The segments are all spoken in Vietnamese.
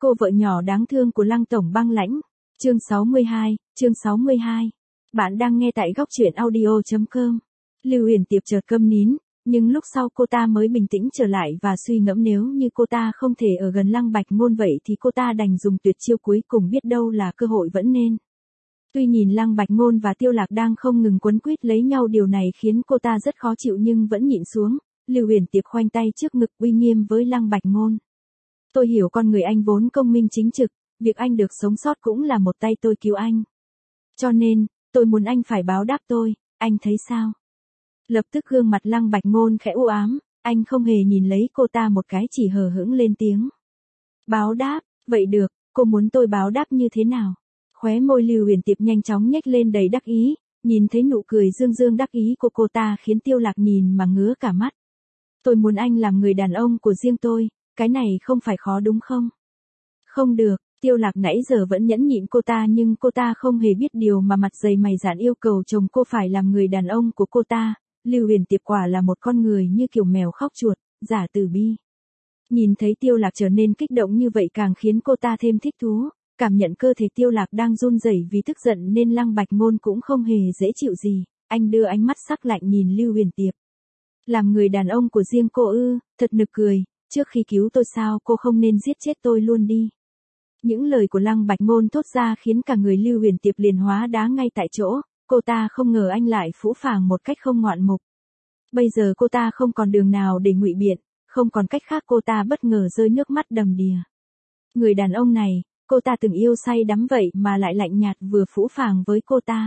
cô vợ nhỏ đáng thương của Lăng tổng băng lãnh. Chương 62, chương 62. Bạn đang nghe tại góc truyện audio.com. Lưu Huyền Tiệp chợt câm nín, nhưng lúc sau cô ta mới bình tĩnh trở lại và suy ngẫm nếu như cô ta không thể ở gần Lăng Bạch Ngôn vậy thì cô ta đành dùng tuyệt chiêu cuối cùng, biết đâu là cơ hội vẫn nên. Tuy nhìn Lăng Bạch Ngôn và Tiêu Lạc đang không ngừng quấn quýt lấy nhau, điều này khiến cô ta rất khó chịu nhưng vẫn nhịn xuống. Lưu Huyền Tiệp khoanh tay trước ngực uy nghiêm với Lăng Bạch Ngôn. Tôi hiểu con người anh vốn công minh chính trực, việc anh được sống sót cũng là một tay tôi cứu anh. Cho nên, tôi muốn anh phải báo đáp tôi, anh thấy sao? Lập tức gương mặt Lăng Bạch Ngôn khẽ u ám, anh không hề nhìn lấy cô ta một cái, chỉ hờ hững lên tiếng. Báo đáp, vậy được, cô muốn tôi báo đáp như thế nào? Khóe môi Lưu Huyền Tiệp nhanh chóng nhếch lên đầy đắc ý, nhìn thấy nụ cười dương dương đắc ý của cô ta khiến Tiêu Lạc nhìn mà ngứa cả mắt. Tôi muốn anh làm người đàn ông của riêng tôi, cái này không phải khó đúng không? Không được, Tiêu Lạc nãy giờ vẫn nhẫn nhịn cô ta nhưng cô ta không hề biết điều mà mặt dày mày dạn yêu cầu chồng cô phải làm người đàn ông của cô ta. Lưu Huyền Tiệp quả là một con người như kiểu mèo khóc chuột, giả từ bi. Nhìn thấy Tiêu Lạc trở nên kích động như vậy càng khiến cô ta thêm thích thú, cảm nhận cơ thể Tiêu Lạc đang run rẩy vì tức giận nên Lăng Bạch Ngôn cũng không hề dễ chịu gì, anh đưa ánh mắt sắc lạnh nhìn Lưu Huyền Tiệp. Làm người đàn ông của riêng cô ư, thật nực cười, trước khi cứu tôi sao cô không nên giết chết tôi luôn đi. Những lời của Lăng Bạch Ngôn thốt ra khiến cả người Lưu Huyền Tiệp liền hóa đá ngay tại chỗ, cô ta không ngờ anh lại phũ phàng một cách không ngoạn mục. Bây giờ cô ta không còn đường nào để ngụy biện, không còn cách khác, cô ta bất ngờ rơi nước mắt đầm đìa. Người đàn ông này, cô ta từng yêu say đắm vậy mà lại lạnh nhạt vừa phũ phàng với cô ta.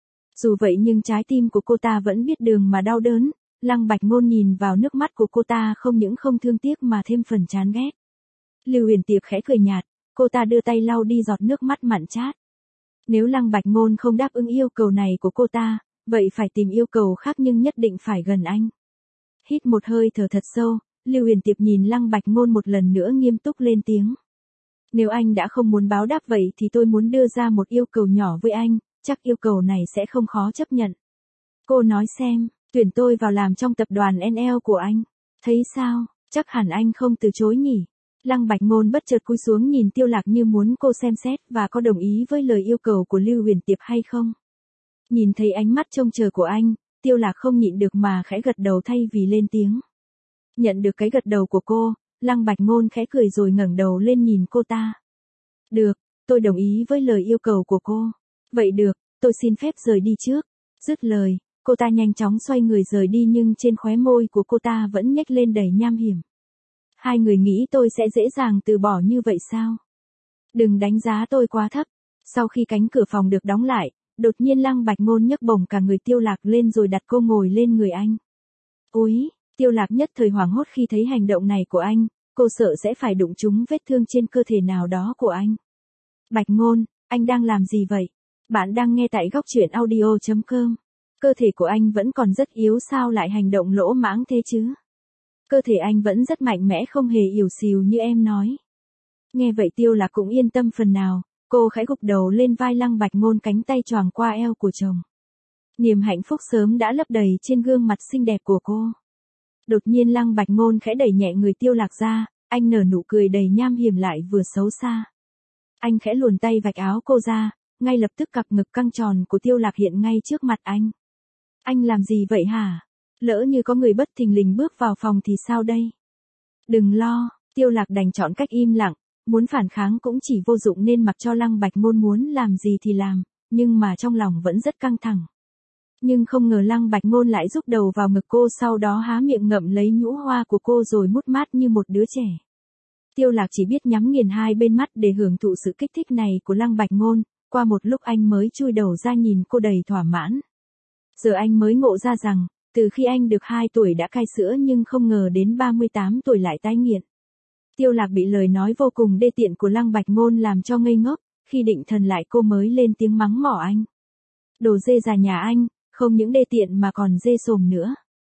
Dù vậy nhưng trái tim của cô ta vẫn biết đường mà đau đớn. Lăng Bạch Ngôn nhìn vào nước mắt của cô ta không những không thương tiếc mà thêm phần chán ghét. Lưu Huyền Tiệp khẽ cười nhạt, cô ta đưa tay lau đi giọt nước mắt mặn chát. Nếu Lăng Bạch Ngôn không đáp ứng yêu cầu này của cô ta, vậy phải tìm yêu cầu khác nhưng nhất định phải gần anh. Hít một hơi thở thật sâu, Lưu Huyền Tiệp nhìn Lăng Bạch Ngôn một lần nữa nghiêm túc lên tiếng. Nếu anh đã không muốn báo đáp vậy thì tôi muốn đưa ra một yêu cầu nhỏ với anh, chắc yêu cầu này sẽ không khó chấp nhận. Cô nói xem, tuyển tôi vào làm trong tập đoàn NL của anh. Thấy sao, chắc hẳn anh không từ chối nhỉ? Lăng Bạch Ngôn bất chợt cúi xuống nhìn Tiêu Lạc như muốn cô xem xét và có đồng ý với lời yêu cầu của Lưu Huyền Tiệp hay không. Nhìn thấy ánh mắt trông chờ của anh, Tiêu Lạc không nhịn được mà khẽ gật đầu thay vì lên tiếng. Nhận được cái gật đầu của cô, Lăng Bạch Ngôn khẽ cười rồi ngẩng đầu lên nhìn cô ta. Được, tôi đồng ý với lời yêu cầu của cô. Vậy được, tôi xin phép rời đi trước. Dứt lời, cô ta nhanh chóng xoay người rời đi nhưng trên khóe môi của cô ta vẫn nhếch lên đầy nham hiểm. Hai người nghĩ tôi sẽ dễ dàng từ bỏ như vậy sao? Đừng đánh giá tôi quá thấp. Sau khi cánh cửa phòng được đóng lại, đột nhiên Lăng Bạch Ngôn nhấc bổng cả người Tiêu Lạc lên rồi đặt cô ngồi lên người anh. Ôi, Tiêu Lạc nhất thời hoảng hốt khi thấy hành động này của anh, cô sợ sẽ phải đụng trúng vết thương trên cơ thể nào đó của anh. Bạch Ngôn, anh đang làm gì vậy? Bạn đang nghe tại góc truyện audio.com. Cơ thể của anh vẫn còn rất yếu sao lại hành động lỗ mãng thế chứ? Cơ thể anh vẫn rất mạnh mẽ không hề ỉu xìu như em nói. Nghe vậy Tiêu Lạc cũng yên tâm phần nào, cô khẽ gục đầu lên vai Lăng Bạch Ngôn, cánh tay choàng qua eo của chồng. Niềm hạnh phúc sớm đã lấp đầy trên gương mặt xinh đẹp của cô. Đột nhiên Lăng Bạch Ngôn khẽ đẩy nhẹ người Tiêu Lạc ra, anh nở nụ cười đầy nham hiểm lại vừa xấu xa. Anh khẽ luồn tay vạch áo cô ra, ngay lập tức cặp ngực căng tròn của Tiêu Lạc hiện ngay trước mặt anh. Anh làm gì vậy hả? Lỡ như có người bất thình lình bước vào phòng thì sao đây? Đừng lo, Tiêu Lạc đành chọn cách im lặng, muốn phản kháng cũng chỉ vô dụng nên mặc cho Lăng Bạch Ngôn muốn làm gì thì làm, nhưng mà trong lòng vẫn rất căng thẳng. Nhưng không ngờ Lăng Bạch Ngôn lại rúc đầu vào ngực cô, sau đó há miệng ngậm lấy nhũ hoa của cô rồi mút mát như một đứa trẻ. Tiêu Lạc chỉ biết nhắm nghiền hai bên mắt để hưởng thụ sự kích thích này của Lăng Bạch Ngôn, qua một lúc anh mới chui đầu ra nhìn cô đầy thỏa mãn. Giờ anh mới ngộ ra rằng, từ khi anh được 2 tuổi đã cai sữa nhưng không ngờ đến 38 tuổi lại tái nghiện. Tiêu Lạc bị lời nói vô cùng đê tiện của Lăng Bạch Ngôn làm cho ngây ngốc, khi định thần lại cô mới lên tiếng mắng mỏ anh. Đồ dê già nhà anh, không những đê tiện mà còn dê sồm nữa.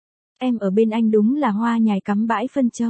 Em ở bên anh đúng là hoa nhài cắm bãi phân châu.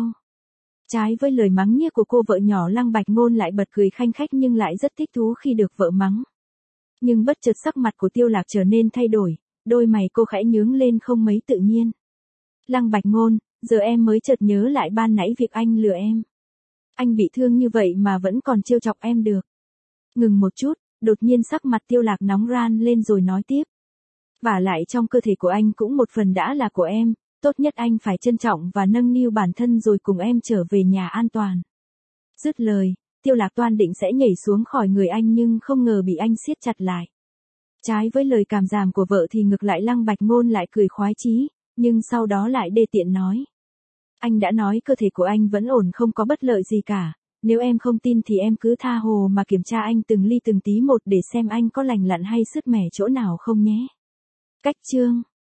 Trái với lời mắng nhiếc của cô vợ nhỏ, Lăng Bạch Ngôn lại bật cười khanh khách nhưng lại rất thích thú khi được vợ mắng. Nhưng bất chợt sắc mặt của Tiêu Lạc trở nên thay đổi, đôi mày cô khẽ nhướng lên không mấy tự nhiên. Lăng Bạch Ngôn, giờ em mới chợt nhớ lại ban nãy việc anh lừa em. Anh bị thương như vậy mà vẫn còn trêu chọc em được. Ngừng một chút, đột nhiên sắc mặt Tiêu Lạc nóng ran lên rồi nói tiếp. Vả lại trong cơ thể của anh cũng một phần đã là của em, tốt nhất anh phải trân trọng và nâng niu bản thân rồi cùng em trở về nhà an toàn. Dứt lời, Tiêu Lạc toan định sẽ nhảy xuống khỏi người anh nhưng không ngờ bị anh siết chặt lại. Trái với lời càm ràm của vợ thì ngược lại Lăng Bạch Ngôn lại cười khoái chí, nhưng sau đó lại đê tiện nói. Anh đã nói cơ thể của anh vẫn ổn không có bất lợi gì cả, nếu em không tin thì em cứ tha hồ mà kiểm tra anh từng ly từng tí một để xem anh có lành lặn hay sứt mẻ chỗ nào không nhé. Cách chương